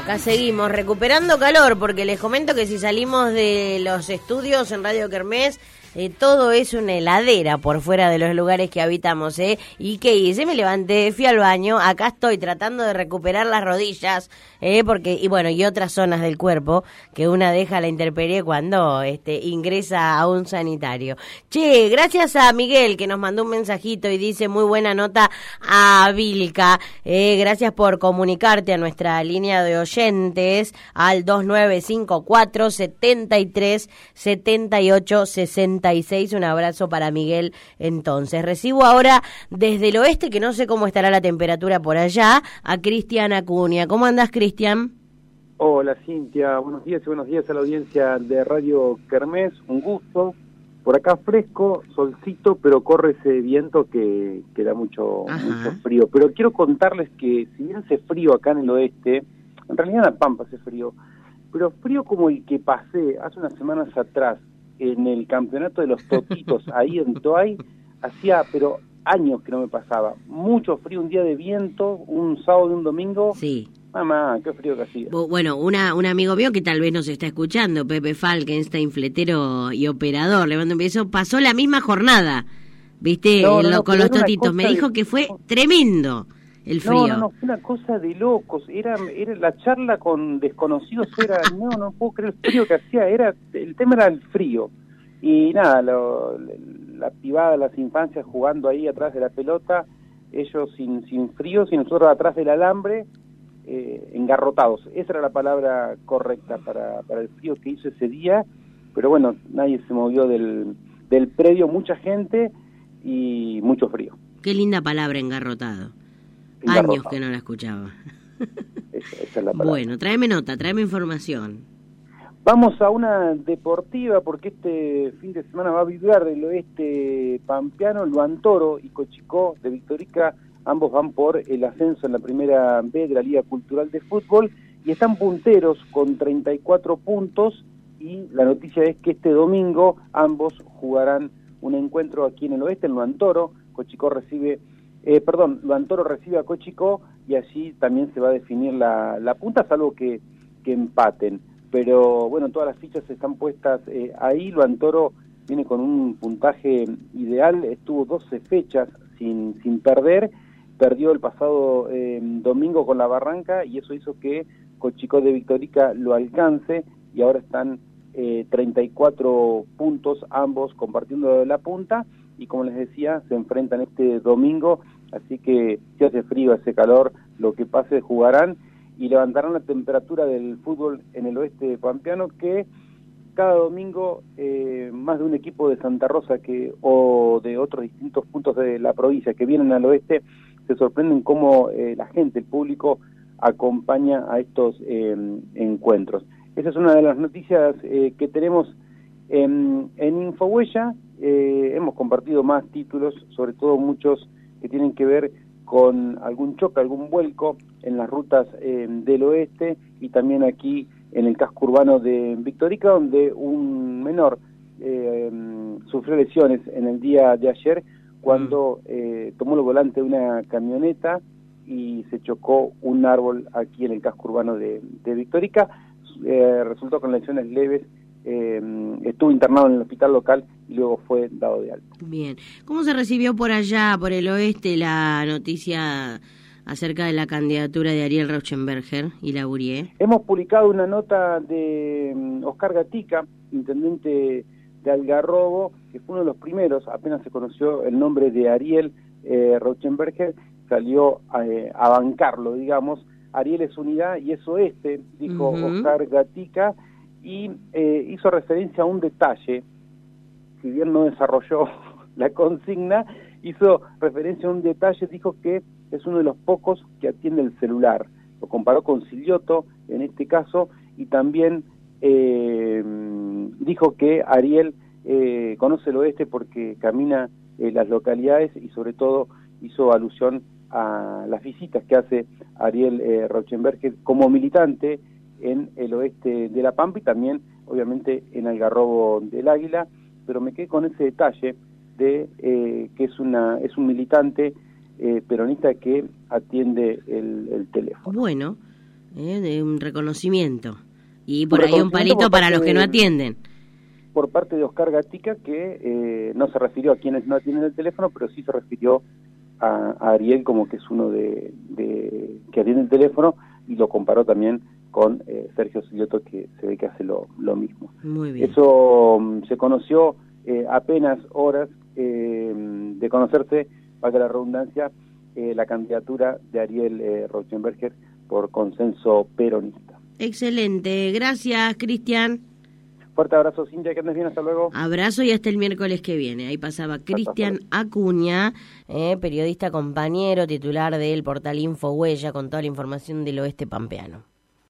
Acá seguimos recuperando calor, porque les comento que si salimos de los estudios en Radio Kermés, todo es una heladera por fuera de los lugares que habitamos, ¿Y qué hice? Me levanté, fui al baño, acá estoy tratando de recuperar las rodillas, porque, y otras zonas del cuerpo, que una deja la intemperie cuando ingresa a un sanitario. Che, gracias a Miguel, que nos mandó un mensajito y dice muy buena nota a Vilca, gracias por comunicarte a nuestra línea de oyentes al 2954 73 78 60. Un abrazo para Miguel. Entonces, recibo ahora desde el oeste, que no sé cómo estará la temperatura por allá, a Cristian Acuña. ¿Cómo andás, Cristian? Hola, Cintia. Buenos días y buenos días a la audiencia de Radio Kermés. Un gusto. Por acá fresco, solcito, pero corre ese viento que da mucho frío. Pero quiero contarles que si bien hace frío acá en el oeste, en realidad en La Pampa hace frío, pero frío como el que pasé hace unas semanas atrás en el campeonato de los Totitos, ahí en Toay, hacía, pero años que no me pasaba. Mucho frío, un día de viento, un sábado y un domingo. Sí. Mamá, qué frío que hacía. Bueno, un amigo mío que tal vez nos está escuchando, Pepe Falkenstein, fletero y operador, le mando un beso, pasó la misma jornada, ¿viste? Con los Totitos. Me dijo que fue tremendo el frío. No, fue una cosa de locos. Era la charla con desconocidos, no puedo creer el frío que hacía. El tema era el frío. Y nada, la pibada, las infancias jugando ahí atrás de la pelota, ellos sin frío, y nosotros atrás del alambre, engarrotados. Esa era la palabra correcta para el frío que hizo ese día. Pero bueno, nadie se movió del predio, mucha gente y mucho frío. Qué linda palabra, engarrotado. Años que no la escuchaba. Esa es la palabra. Bueno, tráeme nota, tráeme información. Vamos a una deportiva, porque este fin de semana va a vibrar del oeste pampeano. Luantoro y Cochicó de Victorica, ambos van por el ascenso en la primera B de la Liga Cultural de Fútbol y están punteros con 34 puntos, y la noticia es que este domingo ambos jugarán un encuentro aquí en el oeste, en Luantoro. Luantoro recibe a Cochicó y allí también se va a definir la punta, salvo que empaten. Pero bueno, todas las fichas están puestas ahí. Luantoro viene con un puntaje ideal, estuvo 12 fechas sin perder, perdió el pasado domingo con la Barranca y eso hizo que Cochicó de Victorica lo alcance y ahora están 34 puntos ambos compartiendo la punta. Y como les decía, se enfrentan este domingo, así que si hace frío, hace calor, lo que pase jugarán y levantarán la temperatura del fútbol en el oeste pampeano, que cada domingo más de un equipo de Santa Rosa o de otros distintos puntos de la provincia que vienen al oeste se sorprenden cómo la gente, el público, acompaña a estos encuentros. Esa es una de las noticias que tenemos en Infohuella. Hemos compartido más títulos, sobre todo muchos que tienen que ver con algún choque, algún vuelco en las rutas del oeste, y también aquí en el casco urbano de Victorica, donde un menor sufrió lesiones en el día de ayer cuando tomó el volante de una camioneta y se chocó un árbol aquí en el casco urbano de Victorica. Resultó con lesiones leves. Estuvo internado en el hospital local y luego fue dado de alta. Bien. ¿Cómo se recibió por allá, por el oeste, la noticia acerca de la candidatura de Ariel Rauschenberger y Labourié? Hemos publicado una nota de Oscar Gatica, intendente de Algarrobo, que fue uno de los primeros, apenas se conoció el nombre de Ariel Rauschenberger, salió a bancarlo, digamos. Ariel es unidad y es oeste, dijo Oscar Gatica, y hizo referencia a un detalle, si bien no desarrolló la consigna, hizo referencia a un detalle, dijo que es uno de los pocos que atiende el celular. Lo comparó con Silioto en este caso, y también dijo que Ariel conoce el oeste porque camina las localidades, y sobre todo hizo alusión a las visitas que hace Ariel Rauschenberger como militante en el oeste de La Pampa y también obviamente en Algarrobo del Águila, pero me quedé con ese detalle de que es un militante peronista que atiende el teléfono. Bueno, de un reconocimiento. Y por ahí un palito para los que no atienden. Por parte de Oscar Gatica, que no se refirió a quienes no atienden el teléfono, pero sí se refirió a Ariel como que es uno de que atiende el teléfono, y lo comparó también con Sergio Silioto, que se ve que hace lo mismo. Muy bien. Eso se conoció apenas horas de conocerse, valga la redundancia, la candidatura de Ariel Rauschenberger por consenso peronista. Excelente, gracias Cristian. Fuerte abrazo, Cintia, que andes bien, hasta luego. Abrazo y hasta el miércoles que viene. Ahí pasaba Cristian Acuña, periodista compañero, titular del portal Infohuella, con toda la información del oeste pampeano.